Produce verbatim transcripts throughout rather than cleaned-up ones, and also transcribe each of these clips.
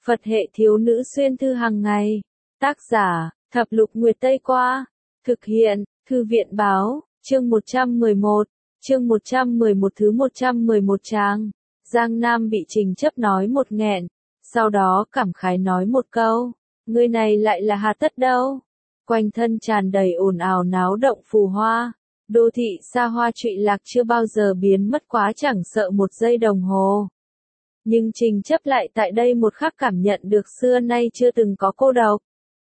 Phật hệ thiếu nữ xuyên thư hàng ngày. Tác giả, Thập Lục Nguyệt Tây Qua. Thực hiện, Thư viện báo, chương một trăm mười một, chương một trăm mười một thứ một trăm mười một trang. Giang Nam bị Trình Chấp nói một nghẹn, sau đó cảm khái nói một câu, người này lại là hà tất đâu. Quanh thân tràn đầy ồn ào náo động phù hoa, đô thị xa hoa trụy lạc chưa bao giờ biến mất quá chẳng sợ một giây đồng hồ. Nhưng Trình Chấp lại tại đây một khắc cảm nhận được xưa nay chưa từng có cô độc.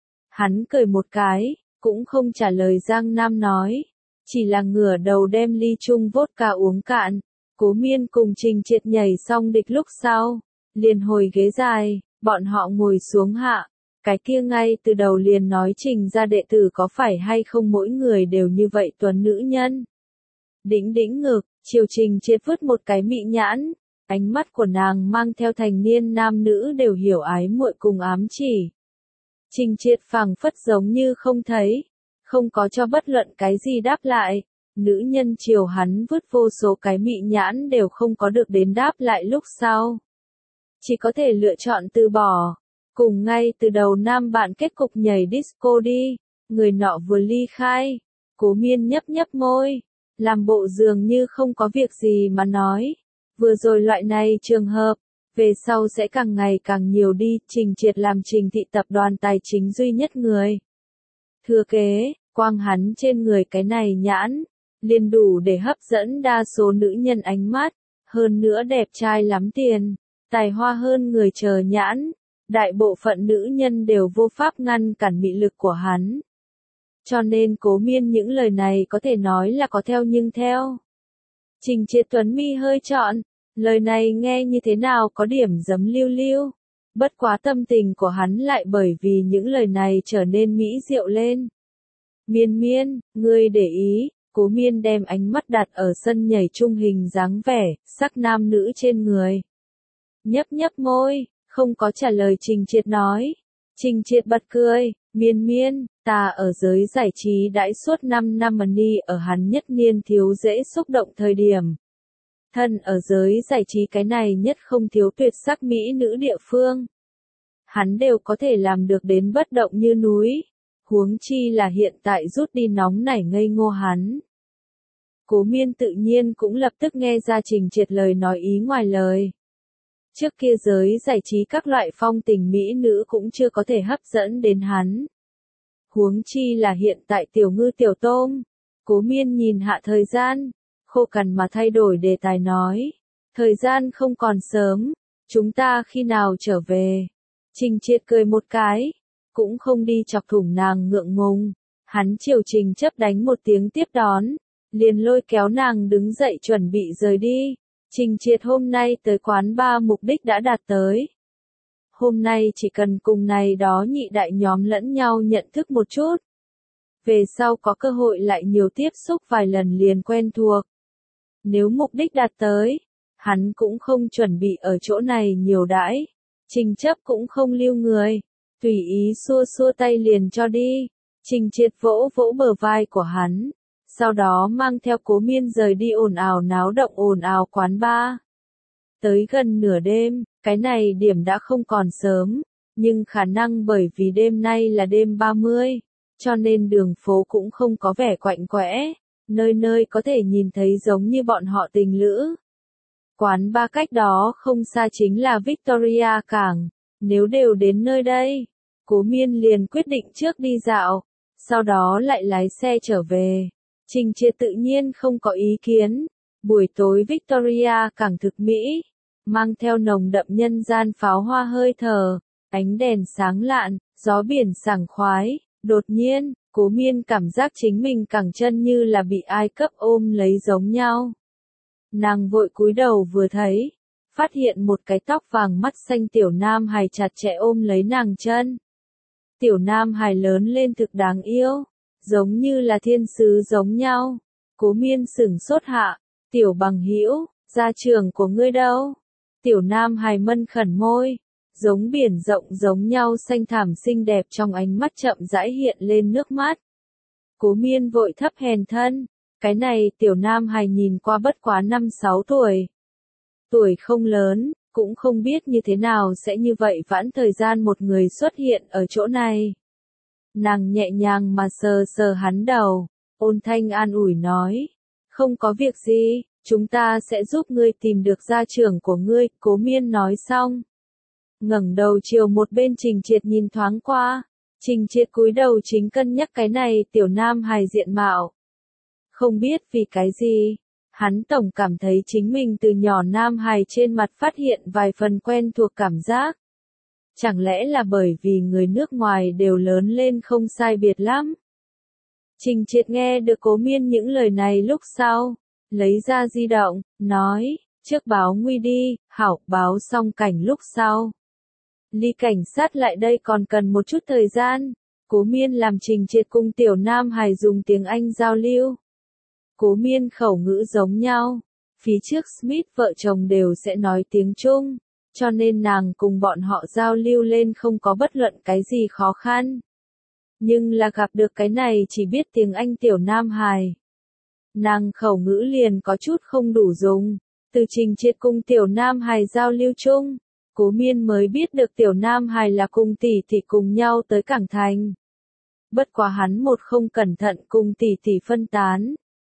Hắn cười một cái, cũng không trả lời Giang Nam nói, chỉ là ngửa đầu đem ly chung vodka uống cạn. Cố Miên cùng Trình Triệt nhảy xong địch lúc sau, liền hồi ghế dài, bọn họ ngồi xuống hạ. Cái kia ngay từ đầu liền nói Trình gia đệ tử có phải hay không mỗi người đều như vậy tuấn nữ nhân. Đĩnh đĩnh ngực, Triều Trình Triệt vứt một cái mị nhãn, ánh mắt của nàng mang theo thành niên nam nữ đều hiểu ái muội cùng ám chỉ. Trình Triệt phảng phất giống như không thấy, không có cho bất luận cái gì đáp lại. Nữ nhân chiều hắn vứt vô số cái mị nhãn đều không có được đến đáp lại lúc sau. Chỉ có thể lựa chọn từ bỏ. Cùng ngay từ đầu nam bạn kết cục nhảy disco đi, người nọ vừa ly khai. Cố Miên nhấp nhấp môi, làm bộ dường như không có việc gì mà nói. Vừa rồi loại này trường hợp, về sau sẽ càng ngày càng nhiều đi. Trình Triệt làm Trình thị tập đoàn tài chính duy nhất người thừa kế, quang hắn trên người cái này nhãn, liền đủ để hấp dẫn đa số nữ nhân ánh mắt, hơn nữa đẹp trai lắm tiền, tài hoa hơn người chờ nhãn, đại bộ phận nữ nhân đều vô pháp ngăn cản mị lực của hắn. Cho nên Cố Miên những lời này có thể nói là có theo nhưng theo. Trình Triệt tuấn mi hơi trọn, lời này nghe như thế nào có điểm giấm lưu lưu, bất quá tâm tình của hắn lại bởi vì những lời này trở nên mỹ diệu lên. Miên Miên, ngươi để ý. Cố Miên đem ánh mắt đặt ở sân nhảy trung hình dáng vẻ, sắc nam nữ trên người. Nhấp nhấp môi, không có trả lời Trình Triệt nói. Trình Triệt bật cười, Miên Miên, ta ở giới giải trí đãi suốt năm năm mà ni ở hắn nhất niên thiếu dễ xúc động thời điểm. Thân ở giới giải trí cái này nhất không thiếu tuyệt sắc mỹ nữ địa phương. Hắn đều có thể làm được đến bất động như núi. Huống chi là hiện tại rút đi nóng nảy ngây ngô hắn. Cố Miên tự nhiên cũng lập tức nghe ra Trình Triệt lời nói ý ngoài lời. Trước kia giới giải trí các loại phong tình mỹ nữ cũng chưa có thể hấp dẫn đến hắn. Huống chi là hiện tại tiểu ngư tiểu tôm. Cố Miên nhìn hạ thời gian, khô cằn mà thay đổi đề tài nói. Thời gian không còn sớm, chúng ta khi nào trở về? Trình Triệt cười một cái, cũng không đi chọc thủng nàng ngượng ngùng. Hắn chiều Trình Chấp đánh một tiếng tiếp đón, liền lôi kéo nàng đứng dậy chuẩn bị rời đi. Trình Triệt hôm nay tới quán bar mục đích đã đạt tới. Hôm nay chỉ cần cùng này đó nhị đại nhóm lẫn nhau nhận thức một chút. Về sau có cơ hội lại nhiều tiếp xúc vài lần liền quen thuộc. Nếu mục đích đạt tới, hắn cũng không chuẩn bị ở chỗ này nhiều đãi. Trình Chấp cũng không lưu người, tùy ý xua xua tay liền cho đi. Trình Triệt vỗ vỗ bờ vai của hắn, sau đó mang theo Cố Miên rời đi ồn ào náo động ồn ào quán bar. Tới gần nửa đêm, cái này điểm đã không còn sớm, nhưng khả năng bởi vì đêm nay là đêm ba mươi, cho nên đường phố cũng không có vẻ quạnh quẽ, nơi nơi có thể nhìn thấy giống như bọn họ tình lữ. Quán bar cách đó không xa chính là Victoria Cảng, nếu đều đến nơi đây, Cố Miên liền quyết định trước đi dạo, sau đó lại lái xe trở về. Trình Triệt tự nhiên không có ý kiến. Buổi tối Victoria Cảng thực mỹ, mang theo nồng đậm nhân gian pháo hoa hơi thở, ánh đèn sáng lạn, gió biển sảng khoái. Đột nhiên, Cố Miên cảm giác chính mình cẳng chân như là bị ai cấp ôm lấy giống nhau. Nàng vội cúi đầu vừa thấy, phát hiện một cái tóc vàng mắt xanh tiểu nam hài chặt chẽ ôm lấy nàng chân. Tiểu nam hài lớn lên thực đáng yêu, giống như là thiên sứ giống nhau. Cố Miên sửng sốt hạ, tiểu bằng hữu, gia trưởng của ngươi đâu? Tiểu nam hài mân khẩn môi, giống biển rộng giống nhau xanh thẳm xinh đẹp trong ánh mắt chậm rãi hiện lên nước mắt. Cố Miên vội thấp hèn thân, cái này tiểu nam hài nhìn qua bất quá năm sáu tuổi. Tuổi không lớn, cũng không biết như thế nào sẽ như vậy vãn thời gian một người xuất hiện ở chỗ này. Nàng nhẹ nhàng mà sờ sờ hắn đầu, ôn thanh an ủi nói, không có việc gì, chúng ta sẽ giúp ngươi tìm được gia trưởng của ngươi, Cố Miên nói xong. Ngẩng đầu chiều một bên Trình Triệt nhìn thoáng qua, Trình Triệt cúi đầu chính cân nhắc cái này tiểu nam hài diện mạo. Không biết vì cái gì, hắn tổng cảm thấy chính mình từ nhỏ nam hài trên mặt phát hiện vài phần quen thuộc cảm giác. Chẳng lẽ là bởi vì người nước ngoài đều lớn lên không sai biệt lắm? Trình Triệt nghe được Cố Miên những lời này lúc sau, lấy ra di động, nói, trước báo nguy đi, hảo, báo xong cảnh lúc sau. Ly cảnh sát lại đây còn cần một chút thời gian. Cố Miên làm Trình Triệt cùng tiểu nam hài dùng tiếng Anh giao lưu. Cố Miên khẩu ngữ giống nhau. Phía trước Smith vợ chồng đều sẽ nói tiếng Trung, cho nên nàng cùng bọn họ giao lưu lên không có bất luận cái gì khó khăn. Nhưng là gặp được cái này chỉ biết tiếng Anh tiểu nam hài. Nàng khẩu ngữ liền có chút không đủ dùng. Từ Trình Triệt cùng tiểu nam hài giao lưu chung, Cố Miên mới biết được tiểu nam hài là cùng tỷ tỷ cùng nhau tới Cảng Thành. Bất quá hắn một không cẩn thận cùng tỷ tỷ phân tán.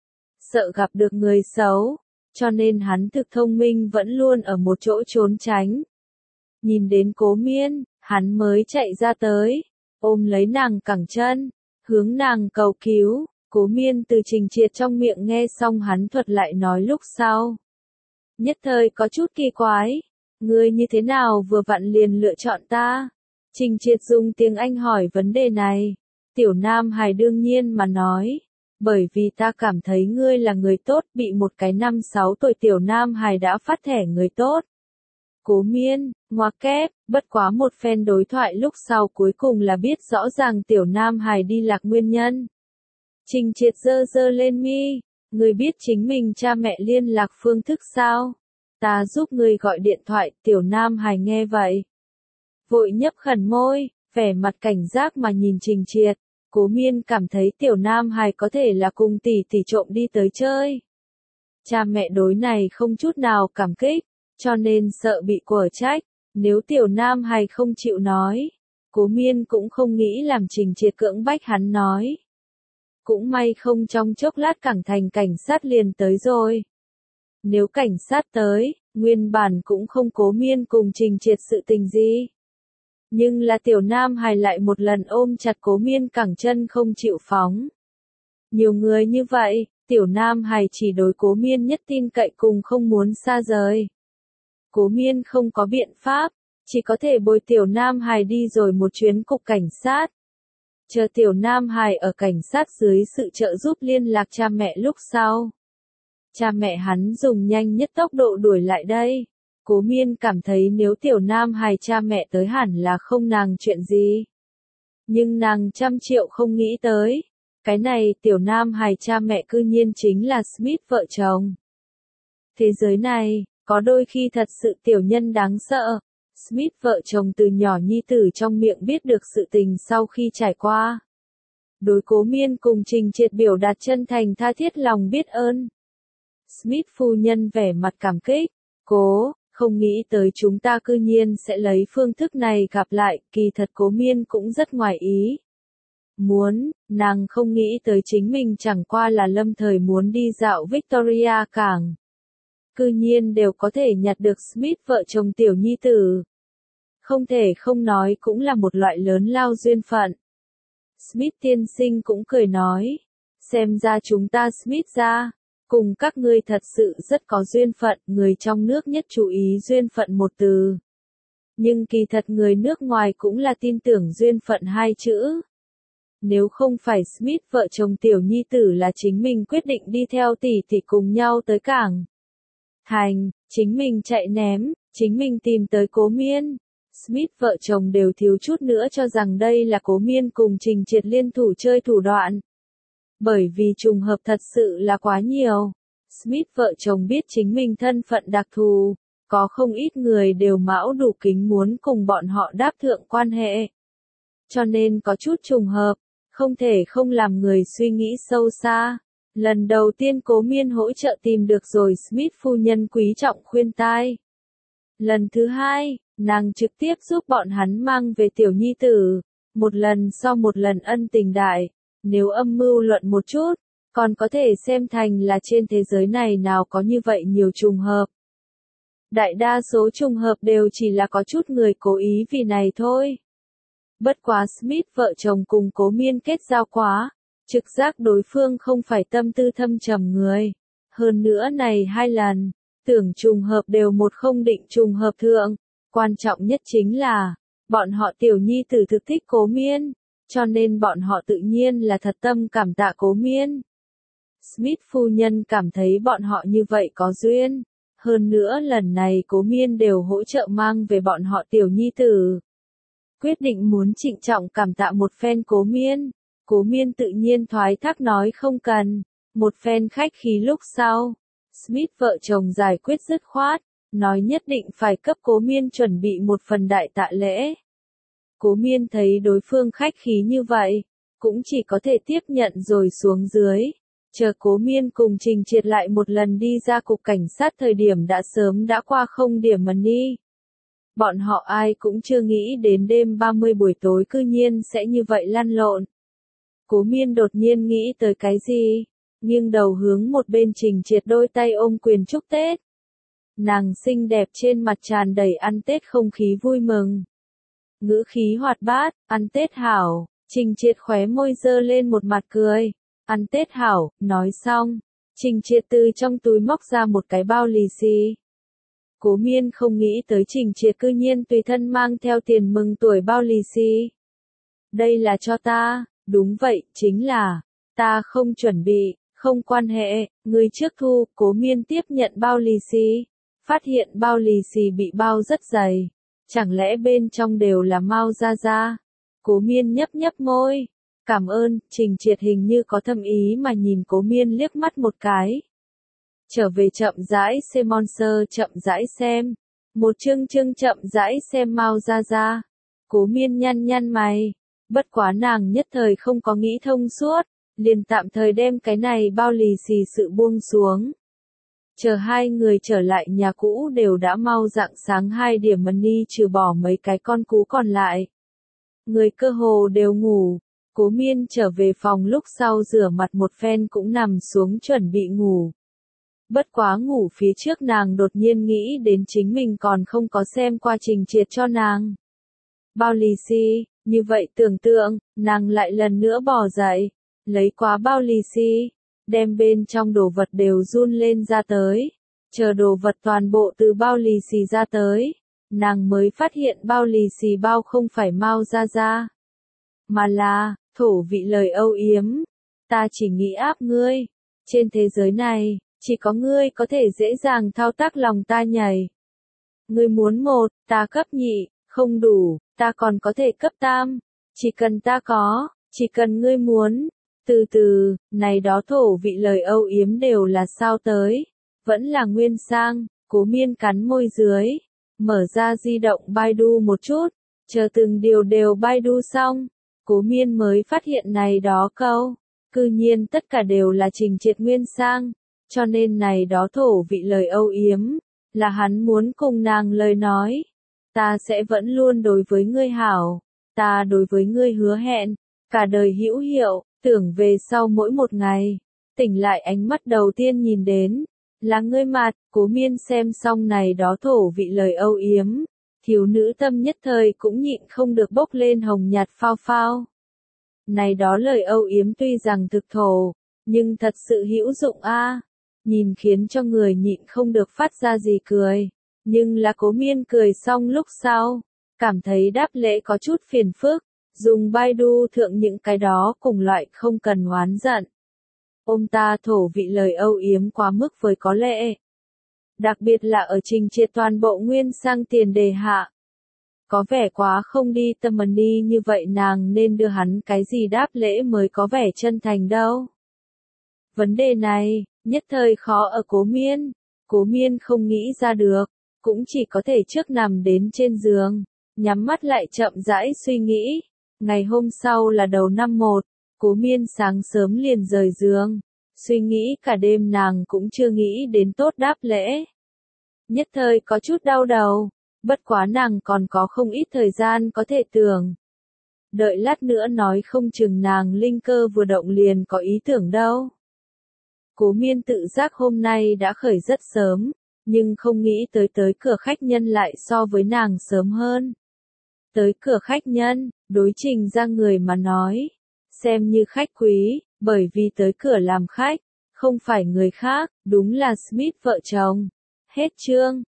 Sợ gặp được người xấu, cho nên hắn thực thông minh vẫn luôn ở một chỗ trốn tránh. Nhìn đến Cố Miên, hắn mới chạy ra tới, ôm lấy nàng cẳng chân, hướng nàng cầu cứu. Cố Miên từ Trình Triệt trong miệng nghe xong hắn thuật lại nói lúc sau. Nhất thời có chút kỳ quái. Ngươi như thế nào vừa vặn liền lựa chọn ta? Trình Triệt dùng tiếng Anh hỏi vấn đề này. Tiểu nam hài đương nhiên mà nói. Bởi vì ta cảm thấy ngươi là người tốt, bị một cái năm sáu tuổi tiểu nam hài đã phát thẻ người tốt. Cố Miên, ngoặc kép, bất quá một phen đối thoại lúc sau cuối cùng là biết rõ ràng tiểu nam hài đi lạc nguyên nhân. Trình Triệt giơ giơ lên mi, ngươi biết chính mình cha mẹ liên lạc phương thức sao? Ta giúp ngươi gọi điện thoại, tiểu nam hài nghe vậy. Vội nhấp khẩn môi, vẻ mặt cảnh giác mà nhìn Trình Triệt. Cố Miên cảm thấy tiểu nam hài có thể là cùng tỷ tỷ trộm đi tới chơi. Cha mẹ đối này không chút nào cảm kích, cho nên sợ bị quở trách. Nếu tiểu nam hài không chịu nói, Cố Miên cũng không nghĩ làm Trình Triệt cưỡng bách hắn nói. Cũng may không trong chốc lát Cảng Thành cảnh sát liền tới rồi. Nếu cảnh sát tới, nguyên bản cũng không Cố Miên cùng Trình Triệt sự tình gì. Nhưng là tiểu nam hài lại một lần ôm chặt Cố Miên cẳng chân không chịu phóng. Nhiều người như vậy, tiểu nam hài chỉ đối Cố Miên nhất tin cậy cùng không muốn xa rời. Cố Miên không có biện pháp, chỉ có thể bồi tiểu nam hài đi rồi một chuyến cục cảnh sát. Chờ tiểu nam hài ở cảnh sát dưới sự trợ giúp liên lạc cha mẹ lúc sau. Cha mẹ hắn dùng nhanh nhất tốc độ đuổi lại đây. Cố Miên cảm thấy nếu tiểu nam hài cha mẹ tới hẳn là không nàng chuyện gì. Nhưng nàng trăm triệu không nghĩ tới. Cái này tiểu nam hài cha mẹ cư nhiên chính là Smith vợ chồng. Thế giới này, có đôi khi thật sự tiểu nhân đáng sợ. Smith vợ chồng từ nhỏ nhi tử trong miệng biết được sự tình sau khi trải qua. Đối Cố Miên cùng Trình Triệt biểu đạt chân thành tha thiết lòng biết ơn. Smith phu nhân vẻ mặt cảm kích. Cố, không nghĩ tới chúng ta cư nhiên sẽ lấy phương thức này gặp lại, kỳ thật Cố Miên cũng rất ngoài ý. Muốn, nàng không nghĩ tới chính mình chẳng qua là lâm thời muốn đi dạo Victoria cảng. Cư nhiên đều có thể nhặt được Smith vợ chồng tiểu nhi tử. Không thể không nói cũng là một loại lớn lao duyên phận. Smith tiên sinh cũng cười nói, xem ra chúng ta Smith ra, cùng các ngươi thật sự rất có duyên phận, người trong nước nhất chú ý duyên phận một từ. Nhưng kỳ thật người nước ngoài cũng là tin tưởng duyên phận hai chữ. Nếu không phải Smith vợ chồng tiểu nhi tử là chính mình quyết định đi theo tỷ tỷ cùng nhau tới cảng Thành, chính mình chạy ném, chính mình tìm tới Cố Miên. Smith vợ chồng đều thiếu chút nữa cho rằng đây là Cố Miên cùng Trình Triệt liên thủ chơi thủ đoạn. Bởi vì trùng hợp thật sự là quá nhiều. Smith vợ chồng biết chính mình thân phận đặc thù, có không ít người đều mão đủ kính muốn cùng bọn họ đáp thượng quan hệ. Cho nên có chút trùng hợp, không thể không làm người suy nghĩ sâu xa. Lần đầu tiên Cố Miên hỗ trợ tìm được rồi Smith phu nhân quý trọng khuyên tai. Lần thứ hai, nàng trực tiếp giúp bọn hắn mang về tiểu nhi tử, một lần sau một lần ân tình đại, nếu âm mưu luận một chút, còn có thể xem thành là trên thế giới này nào có như vậy nhiều trùng hợp. Đại đa số trùng hợp đều chỉ là có chút người cố ý vì này thôi. Bất quá Smith vợ chồng cùng Cố Miên kết giao quá, trực giác đối phương không phải tâm tư thâm trầm người. Hơn nữa này hai lần, tưởng trùng hợp đều một không định trùng hợp thượng. Quan trọng nhất chính là, bọn họ tiểu nhi tử thực thích Cố Miên, cho nên bọn họ tự nhiên là thật tâm cảm tạ Cố Miên. Smith phu nhân cảm thấy bọn họ như vậy có duyên. Hơn nữa lần này Cố Miên đều hỗ trợ mang về bọn họ tiểu nhi tử. Quyết định muốn trịnh trọng cảm tạ một phen Cố Miên. Cố Miên tự nhiên thoái thác nói không cần. Một phen khách khí lúc sau, Smith vợ chồng giải quyết dứt khoát, nói nhất định phải cấp Cố Miên chuẩn bị một phần đại tạ lễ. Cố Miên thấy đối phương khách khí như vậy, cũng chỉ có thể tiếp nhận rồi xuống dưới. Chờ Cố Miên cùng Trình Triệt lại một lần đi ra cục cảnh sát thời điểm đã sớm đã qua không điểm mần đi. Bọn họ ai cũng chưa nghĩ đến đêm ba mươi buổi tối cư nhiên sẽ như vậy lăn lộn. Cố Miên đột nhiên nghĩ tới cái gì, nghiêng đầu hướng một bên Trình Triệt đôi tay ôm quyền chúc Tết. Nàng xinh đẹp trên mặt tràn đầy ăn Tết không khí vui mừng. Ngữ khí hoạt bát, ăn Tết hảo, Trình Triệt khóe môi dơ lên một mặt cười. Ăn Tết hảo, nói xong, Trình Triệt từ trong túi móc ra một cái bao lì xì. Cố Miên không nghĩ tới Trình Triệt cư nhiên tùy thân mang theo tiền mừng tuổi bao lì xì. Đây là cho ta, đúng vậy, chính là, ta không chuẩn bị, không quan hệ, người trước thu. Cố Miên tiếp nhận bao lì xì, phát hiện bao lì xì bị bao rất dày, chẳng lẽ bên trong đều là Mao Gia Gia. Cố Miên nhấp nhấp môi. Cảm ơn. Trình Triệt hình như có thâm ý mà nhìn Cố Miên liếc mắt một cái. Trở về chậm rãi xem Monster, chậm rãi xem. Một chương chương chậm rãi xem Mao Gia Gia. Cố Miên nhăn nhăn mày. Bất quá nàng nhất thời không có nghĩ thông suốt, liền tạm thời đem cái này bao lì xì sự buông xuống. Chờ hai người trở lại nhà cũ đều đã mau rạng sáng hai điểm mần ni trừ bỏ mấy cái con cú còn lại. Người cơ hồ đều ngủ. Cố Miên trở về phòng lúc sau rửa mặt một phen cũng nằm xuống chuẩn bị ngủ. Bất quá ngủ phía trước nàng đột nhiên nghĩ đến chính mình còn không có xem qua Trình Triệt cho nàng bao lì xì, như vậy tưởng tượng, nàng lại lần nữa bò dậy, lấy quá bao lì xì, đem bên trong đồ vật đều run lên ra tới, chờ đồ vật toàn bộ từ bao lì xì ra tới, nàng mới phát hiện bao lì xì bao không phải Mao Gia Gia, mà là thổ vị lời âu yếm. Ta chỉ nghĩ áp ngươi, trên thế giới này, chỉ có ngươi có thể dễ dàng thao tác lòng ta nhảy. Ngươi muốn một, ta cấp nhị, không đủ, ta còn có thể cấp tam, chỉ cần ta có, chỉ cần ngươi muốn. Từ từ, này đó thổ vị lời âu yếm đều là sao tới, vẫn là nguyên sang. Cố Miên cắn môi dưới, mở ra di động Baidu một chút, chờ từng điều đều Baidu xong. Cố Miên mới phát hiện này đó câu, cư nhiên tất cả đều là Trình Triệt nguyên sang, cho nên này đó thổ vị lời âu yếm, là hắn muốn cùng nàng lời nói. Ta sẽ vẫn luôn đối với ngươi hảo, ta đối với ngươi hứa hẹn, cả đời hữu hiệu, tưởng về sau mỗi một ngày, tỉnh lại ánh mắt đầu tiên nhìn đến, là ngươi mặt. Cố Miên xem xong này đó thổ vị lời âu yếm. Thiếu nữ tâm nhất thời cũng nhịn không được bốc lên hồng nhạt phao phao. Này đó lời âu yếm tuy rằng thực thổ, nhưng thật sự hữu dụng a. Nhìn khiến cho người nhịn không được phát ra gì cười. Nhưng là Cố Miên cười xong lúc sau, cảm thấy đáp lễ có chút phiền phức, dùng Baidu thượng những cái đó cùng loại không cần oán giận. Ôm ta thổ vị lời âu yếm quá mức với có lẽ. Đặc biệt là ở Trình Triệt toàn bộ nguyên sang tiền đề hạ. Có vẻ quá không đi tâm mần đi như vậy, nàng nên đưa hắn cái gì đáp lễ mới có vẻ chân thành đâu. Vấn đề này, nhất thời khó ở Cố Miên. Cố Miên không nghĩ ra được, cũng chỉ có thể trước nằm đến trên giường, nhắm mắt lại chậm rãi suy nghĩ. Ngày hôm sau là đầu năm một, Cố Miên sáng sớm liền rời giường, suy nghĩ cả đêm nàng cũng chưa nghĩ đến tốt đáp lễ. Nhất thời có chút đau đầu, Bất quá nàng còn có không ít thời gian có thể tưởng. Đợi lát nữa nói không chừng nàng linh cơ vừa động liền có ý tưởng đâu. Cố Miên tự giác hôm nay đã khởi rất sớm, nhưng không nghĩ tới tới cửa khách nhân lại so với nàng sớm hơn. Tới cửa khách nhân, đối Trình ra người mà nói, xem như khách quý, bởi vì tới cửa làm khách, không phải người khác, đúng là Smith vợ chồng. Hết chương.